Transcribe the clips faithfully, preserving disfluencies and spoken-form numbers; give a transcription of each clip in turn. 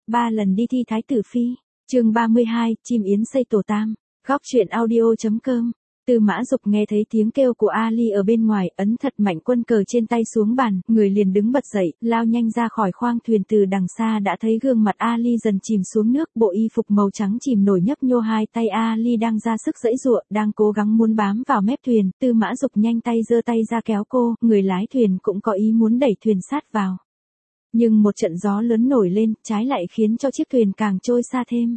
ba lần đi thi thái tử phi. Chương ba mươi hai, chim yến xây tổ tam. Góc truyện audio.com. Tư Mã Dục nghe thấy tiếng kêu của Ali ở bên ngoài, ấn thật mạnh quân cờ trên tay xuống bàn, người liền đứng bật dậy, lao nhanh ra khỏi khoang thuyền. Từ đằng xa đã thấy gương mặt Ali dần chìm xuống nước, bộ y phục màu trắng chìm nổi nhấp nhô, hai tay Ali đang ra sức giãy giụa, đang cố gắng muốn bám vào mép thuyền. Tư Mã Dục nhanh tay giơ tay ra kéo cô, người lái thuyền cũng có ý muốn đẩy thuyền sát vào. Nhưng một trận gió lớn nổi lên, trái lại khiến cho chiếc thuyền càng trôi xa thêm.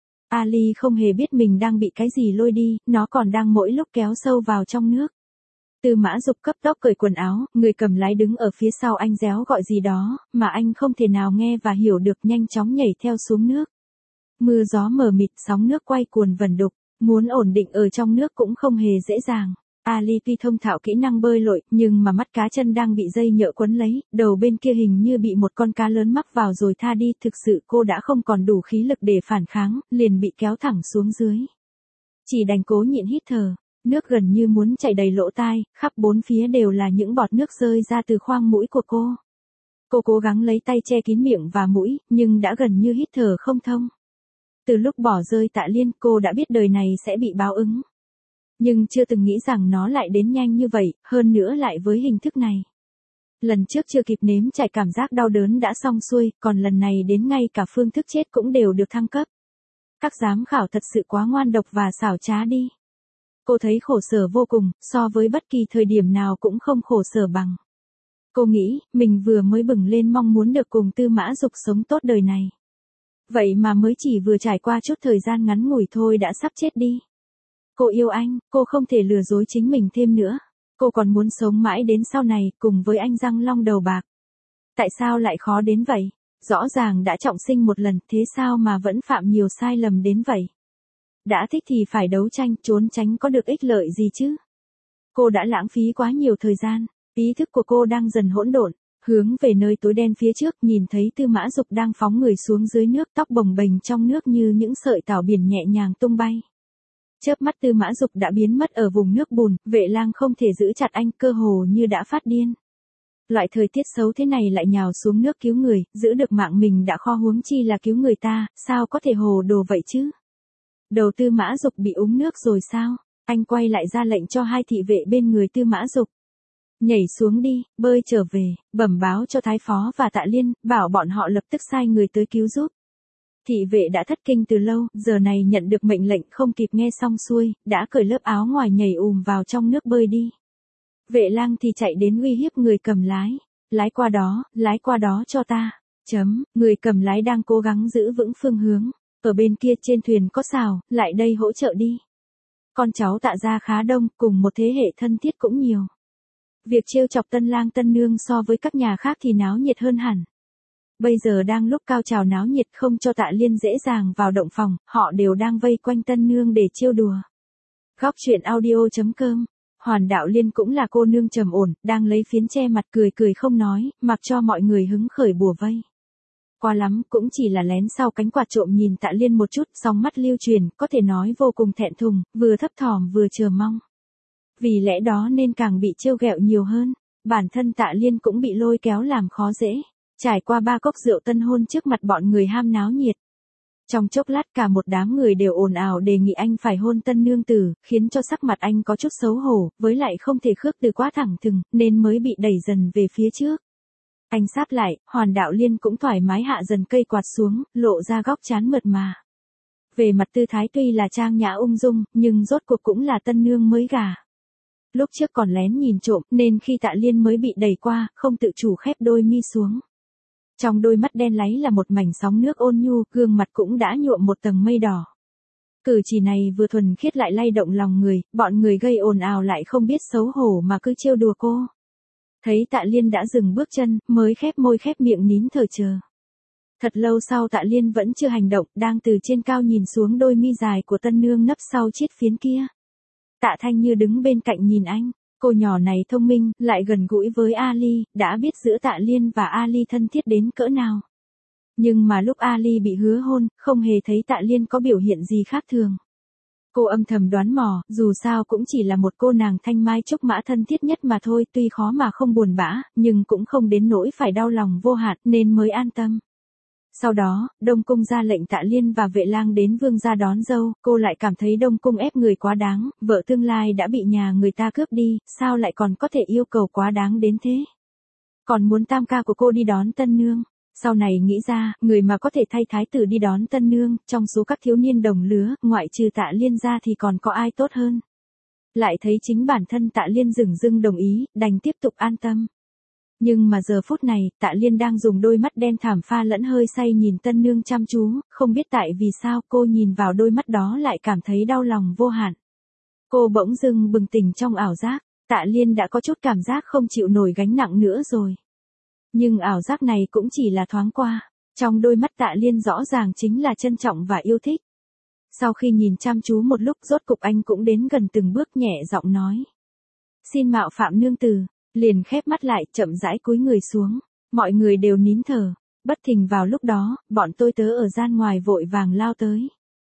Ali không hề biết mình đang bị cái gì lôi đi, nó còn đang mỗi lúc kéo sâu vào trong nước. Tư Mã Dục cấp tốc cởi quần áo, người cầm lái đứng ở phía sau anh réo gọi gì đó, mà anh không thể nào nghe và hiểu được, nhanh chóng nhảy theo xuống nước. Mưa gió mờ mịt, sóng nước quay cuồn vần đục, muốn ổn định ở trong nước cũng không hề dễ dàng. Ali tuy thông thạo kỹ năng bơi lội, nhưng mà mắt cá chân đang bị dây nhợ quấn lấy, đầu bên kia hình như bị một con cá lớn mắc vào rồi tha đi, thực sự cô đã không còn đủ khí lực để phản kháng, liền bị kéo thẳng xuống dưới. Chỉ đành cố nhịn hít thở, nước gần như muốn chảy đầy lỗ tai, khắp bốn phía đều là những bọt nước rơi ra từ khoang mũi của cô. Cô cố gắng lấy tay che kín miệng và mũi, nhưng đã gần như hít thở không thông. Từ lúc bỏ rơi Tạ Liên, cô đã biết đời này sẽ bị báo ứng. Nhưng chưa từng nghĩ rằng nó lại đến nhanh như vậy, hơn nữa lại với hình thức này. Lần trước chưa kịp nếm trải cảm giác đau đớn đã xong xuôi, còn lần này đến ngay cả phương thức chết cũng đều được thăng cấp. Các giám khảo thật sự quá ngoan độc và xảo trá đi. Cô thấy khổ sở vô cùng, so với bất kỳ thời điểm nào cũng không khổ sở bằng. Cô nghĩ, mình vừa mới bừng lên mong muốn được cùng Tư Mã Dục sống tốt đời này. Vậy mà mới chỉ vừa trải qua chút thời gian ngắn ngủi thôi đã sắp chết đi. Cô yêu anh, cô không thể lừa dối chính mình thêm nữa. Cô còn muốn sống mãi đến sau này, cùng với anh răng long đầu bạc. Tại sao lại khó đến vậy? Rõ ràng đã trọng sinh một lần, thế sao mà vẫn phạm nhiều sai lầm đến vậy? Đã thích thì phải đấu tranh, trốn tránh có được ích lợi gì chứ? Cô đã lãng phí quá nhiều thời gian, ý thức của cô đang dần hỗn độn, hướng về nơi tối đen phía trước, nhìn thấy Tư Mã Dục đang phóng người xuống dưới nước, tóc bồng bềnh trong nước như những sợi tảo biển nhẹ nhàng tung bay. Chớp mắt Tư Mã Dục đã biến mất ở vùng nước bùn, Vệ Lang không thể giữ chặt anh, cơ hồ như đã phát điên. Loại thời tiết xấu thế này lại nhào xuống nước cứu người, giữ được mạng mình đã khó, huống chi là cứu người ta, sao có thể hồ đồ vậy chứ? Đầu Tư Mã Dục bị úng nước rồi sao? Anh quay lại ra lệnh cho hai thị vệ bên người Tư Mã Dục. Nhảy xuống đi, bơi trở về, bẩm báo cho Thái Phó và Tạ Liên, bảo bọn họ lập tức sai người tới cứu giúp. Thị vệ đã thất kinh từ lâu, giờ này nhận được mệnh lệnh không kịp nghe xong xuôi, đã cởi lớp áo ngoài nhảy ùm vào trong nước bơi đi. Vệ Lang thì chạy đến uy hiếp người cầm lái. Lái qua đó, lái qua đó cho ta. Chấm, người cầm lái đang cố gắng giữ vững phương hướng. Ở bên kia trên thuyền có Sào, lại đây hỗ trợ đi. Con cháu Tạ gia khá đông, cùng một thế hệ thân thiết cũng nhiều. Việc trêu chọc tân lang tân nương so với các nhà khác thì náo nhiệt hơn hẳn. Bây giờ đang lúc cao trào náo nhiệt, không cho Tạ Liên dễ dàng vào động phòng, họ đều đang vây quanh tân nương để trêu đùa. Góc truyện audio.com. Hoàn Đạo Liên cũng là cô nương trầm ổn, đang lấy phiến che mặt cười cười không nói, mặc cho mọi người hứng khởi bùa vây. Qua lắm, cũng chỉ là lén sau cánh quạt trộm nhìn Tạ Liên một chút, song mắt lưu truyền, có thể nói vô cùng thẹn thùng, vừa thấp thỏm vừa chờ mong. Vì lẽ đó nên càng bị trêu ghẹo nhiều hơn, bản thân Tạ Liên cũng bị lôi kéo làm khó dễ. Trải qua ba cốc rượu tân hôn trước mặt bọn người ham náo nhiệt. Trong chốc lát cả một đám người đều ồn ào đề nghị anh phải hôn tân nương tử, khiến cho sắc mặt anh có chút xấu hổ, với lại không thể khước từ quá thẳng thừng, nên mới bị đẩy dần về phía trước. Anh sát lại, Hoàn Đạo Liên cũng thoải mái hạ dần cây quạt xuống, lộ ra góc trán mượt mà. Về mặt tư thái tuy là trang nhã ung dung, nhưng rốt cuộc cũng là tân nương mới gả. Lúc trước còn lén nhìn trộm, nên khi Tạ Liên mới bị đẩy qua, không tự chủ khép đôi mi xuống. Trong đôi mắt đen láy là một mảnh sóng nước ôn nhu, gương mặt cũng đã nhuộm một tầng mây đỏ. Cử chỉ này vừa thuần khiết lại lay động lòng người, bọn người gây ồn ào lại không biết xấu hổ mà cứ trêu đùa cô. Thấy Tạ Liên đã dừng bước chân, mới khép môi khép miệng nín thở chờ. Thật lâu sau Tạ Liên vẫn chưa hành động, đang từ trên cao nhìn xuống đôi mi dài của tân nương nấp sau chiếc phiến kia. Tạ Thanh Như đứng bên cạnh nhìn anh. Cô nhỏ này thông minh, lại gần gũi với Ali, đã biết giữa Tạ Liên và Ali thân thiết đến cỡ nào. Nhưng mà lúc Ali bị hứa hôn, không hề thấy Tạ Liên có biểu hiện gì khác thường. Cô âm thầm đoán mò, dù sao cũng chỉ là một cô nàng thanh mai trúc mã thân thiết nhất mà thôi, tuy khó mà không buồn bã, nhưng cũng không đến nỗi phải đau lòng vô hạn, nên mới an tâm. Sau đó, Đông Cung ra lệnh Tạ Liên và Vệ Lang đến vương gia đón dâu, cô lại cảm thấy Đông Cung ép người quá đáng, vợ tương lai đã bị nhà người ta cướp đi, sao lại còn có thể yêu cầu quá đáng đến thế? Còn muốn tam ca của cô đi đón tân nương. Sau này nghĩ ra, người mà có thể thay thái tử đi đón tân nương, trong số các thiếu niên đồng lứa, ngoại trừ Tạ Liên ra thì còn có ai tốt hơn. Lại thấy chính bản thân Tạ Liên dửng dưng đồng ý, đành tiếp tục an tâm. Nhưng mà giờ phút này, Tạ Liên đang dùng đôi mắt đen thẳm pha lẫn hơi say nhìn tân nương chăm chú, không biết tại vì sao cô nhìn vào đôi mắt đó lại cảm thấy đau lòng vô hạn. Cô bỗng dưng bừng tỉnh trong ảo giác, Tạ Liên đã có chút cảm giác không chịu nổi gánh nặng nữa rồi. Nhưng ảo giác này cũng chỉ là thoáng qua, trong đôi mắt Tạ Liên rõ ràng chính là trân trọng và yêu thích. Sau khi nhìn chăm chú một lúc rốt cục anh cũng đến gần từng bước nhẹ giọng nói. Xin mạo phạm nương tử, liền khép mắt lại chậm rãi cúi người xuống, mọi người đều nín thở, bất thình vào lúc đó, bọn tôi tớ ở gian ngoài vội vàng lao tới.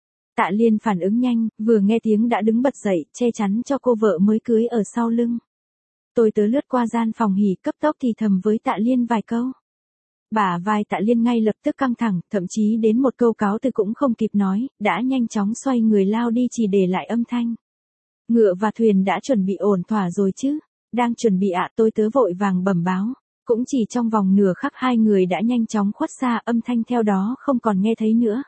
Tạ Liên phản ứng nhanh, vừa nghe tiếng đã đứng bật dậy, che chắn cho cô vợ mới cưới ở sau lưng. Tôi tớ lướt qua gian phòng hỉ cấp tốc thì thầm với Tạ Liên vài câu. Bả vai Tạ Liên ngay lập tức căng thẳng, thậm chí đến một câu cáo từ cũng không kịp nói, đã nhanh chóng xoay người lao đi chỉ để lại âm thanh. Ngựa và thuyền đã chuẩn bị ổn thỏa rồi chứ, đang chuẩn bị ạ. Tôi tớ vội vàng bẩm báo, cũng chỉ trong vòng nửa khắc hai người đã nhanh chóng khuất xa, âm thanh theo đó không còn nghe thấy nữa.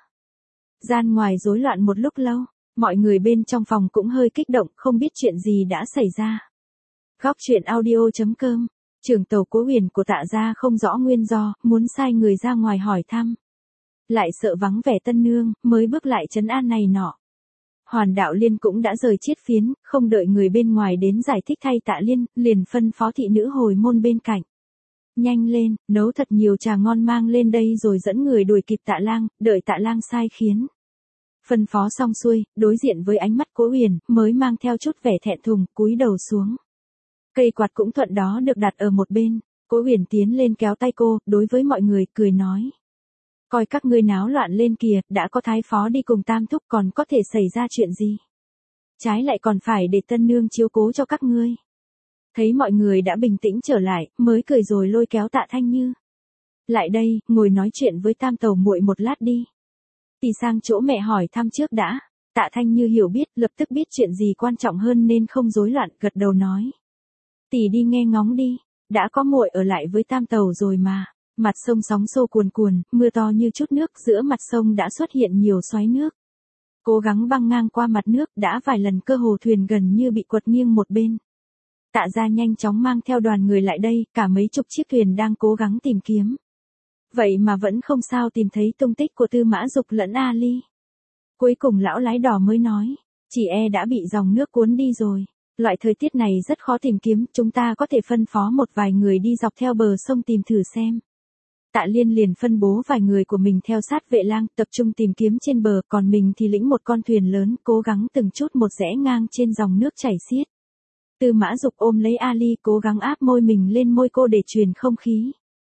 Gian ngoài rối loạn một lúc lâu, mọi người bên trong phòng cũng hơi kích động, không biết chuyện gì đã xảy ra. Góc truyện audio chấm com, trưởng tàu Cố Huyền của Tạ gia không rõ nguyên do, muốn sai người ra ngoài hỏi thăm. Lại sợ vắng vẻ tân nương, mới bước lại trấn an này nọ. Hoàn Đạo Liên cũng đã rời chiết phiến, không đợi người bên ngoài đến giải thích thay Tạ Liên, liền phân phó thị nữ hồi môn bên cạnh. Nhanh lên, nấu thật nhiều trà ngon mang lên đây rồi dẫn người đuổi kịp Tạ Lang, đợi Tạ Lang sai khiến. Phân phó xong xuôi, đối diện với ánh mắt Cố Huyền, mới mang theo chút vẻ thẹn thùng, cúi đầu xuống. Cây quạt cũng thuận đó được đặt ở một bên, Cố Huyền tiến lên kéo tay cô, đối với mọi người, cười nói. Coi các ngươi náo loạn lên kìa, đã có thái phó đi cùng tam thúc còn có thể xảy ra chuyện gì. Trái lại còn phải để tân nương chiếu cố cho các ngươi. Thấy mọi người đã bình tĩnh trở lại, mới cười rồi lôi kéo Tạ Thanh Như. Lại đây, ngồi nói chuyện với tam tàu muội một lát đi. Tỷ sang chỗ mẹ hỏi thăm trước đã. Tạ Thanh Như hiểu biết, lập tức biết chuyện gì quan trọng hơn nên không rối loạn, gật đầu nói. Tỷ đi nghe ngóng đi, đã có muội ở lại với tam tàu rồi mà. Mặt sông sóng xô cuồn cuồn, mưa to như chút nước, giữa mặt sông đã xuất hiện nhiều xoáy nước. Cố gắng băng ngang qua mặt nước, đã vài lần cơ hồ thuyền gần như bị quật nghiêng một bên. Tạ gia nhanh chóng mang theo đoàn người lại đây, cả mấy chục chiếc thuyền đang cố gắng tìm kiếm. Vậy mà vẫn không sao tìm thấy tung tích của Tư Mã Dục lẫn Ali. Cuối cùng lão lái đò mới nói, chỉ e đã bị dòng nước cuốn đi rồi. Loại thời tiết này rất khó tìm kiếm, chúng ta có thể phân phó một vài người đi dọc theo bờ sông tìm thử xem. Tạ Liên liền phân bố vài người của mình theo sát Vệ Lang, tập trung tìm kiếm trên bờ, còn mình thì lĩnh một con thuyền lớn, cố gắng từng chút một rẽ ngang trên dòng nước chảy xiết. Tư Mã Dục ôm lấy Ali, cố gắng áp môi mình lên môi cô để truyền không khí.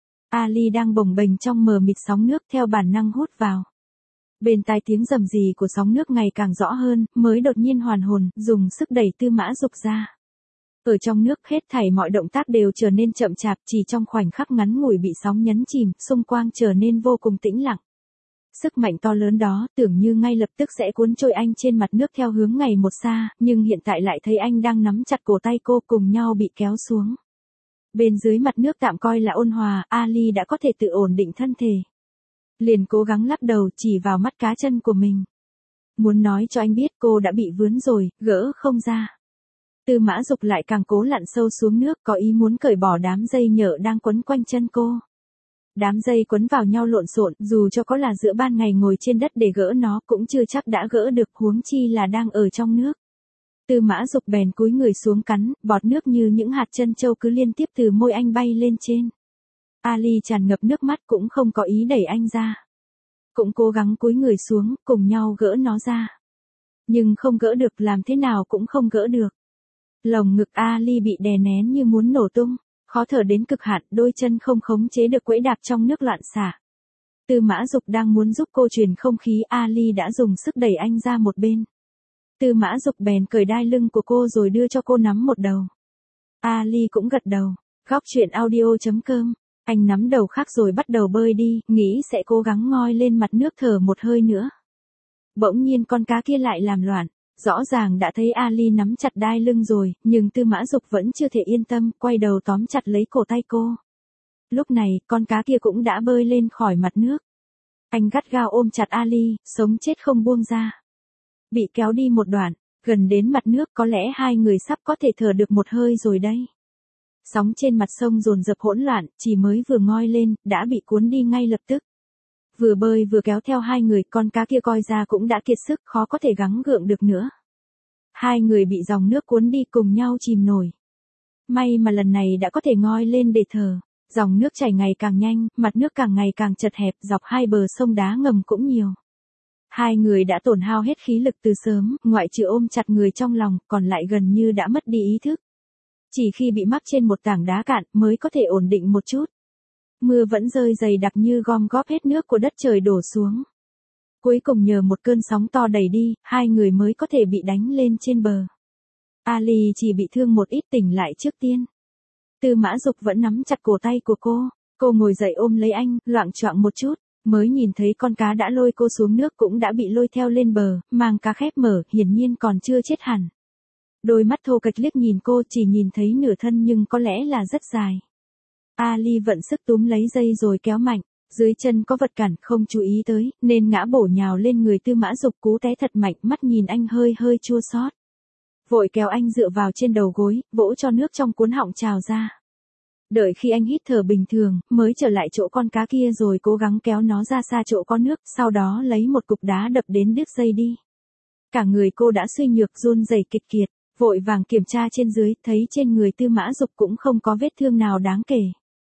Ali đang bồng bềnh trong mờ mịt sóng nước, theo bản năng hút vào. Bên tai tiếng rầm rì của sóng nước ngày càng rõ hơn, mới đột nhiên hoàn hồn, dùng sức đẩy Tư Mã Dục ra. Ở trong nước hết thảy mọi động tác đều trở nên chậm chạp, chỉ trong khoảnh khắc ngắn ngủi bị sóng nhấn chìm, xung quanh trở nên vô cùng tĩnh lặng. Sức mạnh to lớn đó, tưởng như ngay lập tức sẽ cuốn trôi anh trên mặt nước theo hướng ngày một xa, nhưng hiện tại lại thấy anh đang nắm chặt cổ tay cô, cùng nhau bị kéo xuống. Bên dưới mặt nước tạm coi là ôn hòa, Ali đã có thể tự ổn định thân thể. Liền cố gắng lắc đầu chỉ vào mắt cá chân của mình. Muốn nói cho anh biết cô đã bị vướng rồi, gỡ không ra. Tư Mã Dục lại càng cố lặn sâu xuống nước, có ý muốn cởi bỏ đám dây nhợ đang quấn quanh chân cô. Đám dây quấn vào nhau lộn xộn, dù cho có là giữa ban ngày ngồi trên đất để gỡ nó cũng chưa chắc đã gỡ được, huống chi là đang ở trong nước. Tư Mã Dục bèn cúi người xuống cắn, bọt nước như những hạt trân châu cứ liên tiếp từ môi anh bay lên trên. Ali tràn ngập nước mắt cũng không có ý đẩy anh ra. Cũng cố gắng cúi người xuống, cùng nhau gỡ nó ra. Nhưng không gỡ được, làm thế nào cũng không gỡ được. Lồng ngực Ali bị đè nén như muốn nổ tung, khó thở đến cực hạn, đôi chân không khống chế được quẫy đạp trong nước loạn xả. Tư Mã Dục đang muốn giúp cô truyền không khí, Ali đã dùng sức đẩy anh ra một bên. Tư Mã Dục bèn cởi đai lưng của cô rồi đưa cho cô nắm một đầu. Ali cũng gật đầu. Góc truyện audio chấm com Anh nắm đầu khác rồi bắt đầu bơi đi, nghĩ sẽ cố gắng ngoi lên mặt nước thở một hơi nữa. Bỗng nhiên con cá kia lại làm loạn. Rõ ràng đã thấy Ali nắm chặt đai lưng rồi, nhưng Tư Mã Dục vẫn chưa thể yên tâm, quay đầu tóm chặt lấy cổ tay cô. Lúc này, con cá kia cũng đã bơi lên khỏi mặt nước. Anh gắt gao ôm chặt Ali, sống chết không buông ra. Bị kéo đi một đoạn, gần đến mặt nước có lẽ hai người sắp có thể thở được một hơi rồi đây. Sóng trên mặt sông dồn dập hỗn loạn, chỉ mới vừa ngoi lên, đã bị cuốn đi ngay lập tức. Vừa bơi vừa kéo theo hai người, con cá kia coi ra cũng đã kiệt sức, khó có thể gắng gượng được nữa. Hai người bị dòng nước cuốn đi cùng nhau chìm nổi. May mà lần này đã có thể ngoi lên để thở. Dòng nước chảy ngày càng nhanh, mặt nước càng ngày càng chật hẹp, dọc hai bờ sông đá ngầm cũng nhiều. Hai người đã tổn hao hết khí lực từ sớm, ngoại trừ ôm chặt người trong lòng, còn lại gần như đã mất đi ý thức. Chỉ khi bị mắc trên một tảng đá cạn mới có thể ổn định một chút. Mưa vẫn rơi dày đặc như gom góp hết nước của đất trời đổ xuống. Cuối cùng nhờ một cơn sóng to đẩy đi, hai người mới có thể bị đánh lên trên bờ. Ali chỉ bị thương một ít, tỉnh lại trước tiên. Tư Mã Dục vẫn nắm chặt cổ tay của cô. Cô ngồi dậy ôm lấy anh, loạng choạng một chút, mới nhìn thấy con cá đã lôi cô xuống nước cũng đã bị lôi theo lên bờ, màng cá khép mở, hiển nhiên còn chưa chết hẳn. Đôi mắt thô kệch liếc nhìn cô, chỉ nhìn thấy nửa thân nhưng có lẽ là rất dài. Ali vận sức túm lấy dây rồi kéo mạnh, dưới chân có vật cản không chú ý tới, nên ngã bổ nhào lên người Tư Mã Dục, cú té thật mạnh, mắt nhìn anh hơi hơi chua xót. Vội kéo anh dựa vào trên đầu gối, vỗ cho nước trong cuốn họng trào ra. Đợi khi anh hít thở bình thường, mới trở lại chỗ con cá kia rồi cố gắng kéo nó ra xa chỗ có nước, sau đó lấy một cục đá đập đến đứt dây đi. Cả người cô đã suy nhược run rẩy kịch kiệt, vội vàng kiểm tra trên dưới, thấy trên người Tư Mã Dục cũng không có vết thương nào đáng kể.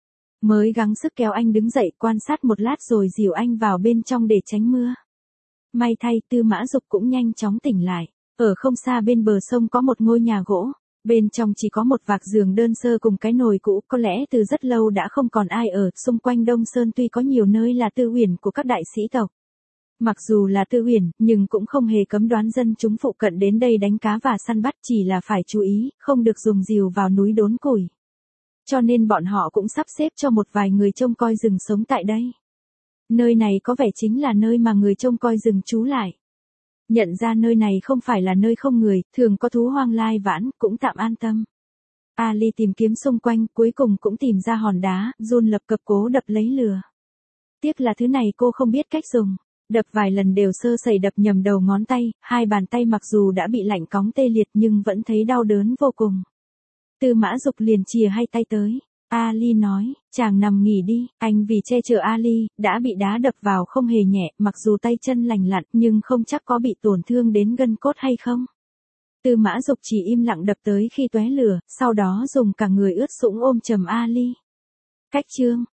Mới gắng sức kéo anh đứng dậy, quan sát một lát rồi dìu anh vào bên trong để tránh mưa. May thay Tư Mã Dục cũng nhanh chóng tỉnh lại. Ở không xa bên bờ sông có một ngôi nhà gỗ, bên trong chỉ có một vạc giường đơn sơ cùng cái nồi cũ, có lẽ từ rất lâu đã không còn ai ở. Xung quanh Đông Sơn tuy có nhiều nơi là tư uyển của các đại sĩ tộc. Mặc dù là tư uyển, nhưng cũng không hề cấm đoán dân chúng phụ cận đến đây đánh cá và săn bắt, chỉ là phải chú ý, không được dùng rìu vào núi đốn củi. Cho nên bọn họ cũng sắp xếp cho một vài người trông coi rừng sống tại đây. Nơi này có vẻ chính là nơi mà người trông coi rừng trú lại. Nhận ra nơi này không phải là nơi không người, thường có thú hoang lai vãng, cũng tạm an tâm. Ali tìm kiếm xung quanh, cuối cùng cũng tìm ra hòn đá, run lập cập cố đập lấy lửa. Tiếc là thứ này cô không biết cách dùng. Đập vài lần đều sơ sẩy đập nhầm đầu ngón tay, hai bàn tay mặc dù đã bị lạnh cóng tê liệt nhưng vẫn thấy đau đớn vô cùng. Tư Mã Dục liền chìa hai tay tới. Ali nói, chàng nằm nghỉ đi, anh vì che chở Ali, đã bị đá đập vào không hề nhẹ, mặc dù tay chân lành lặn nhưng không chắc có bị tổn thương đến gân cốt hay không. Tư Mã Dục chỉ im lặng đập tới khi tóe lửa, sau đó dùng cả người ướt sũng ôm chầm Ali. Cách chương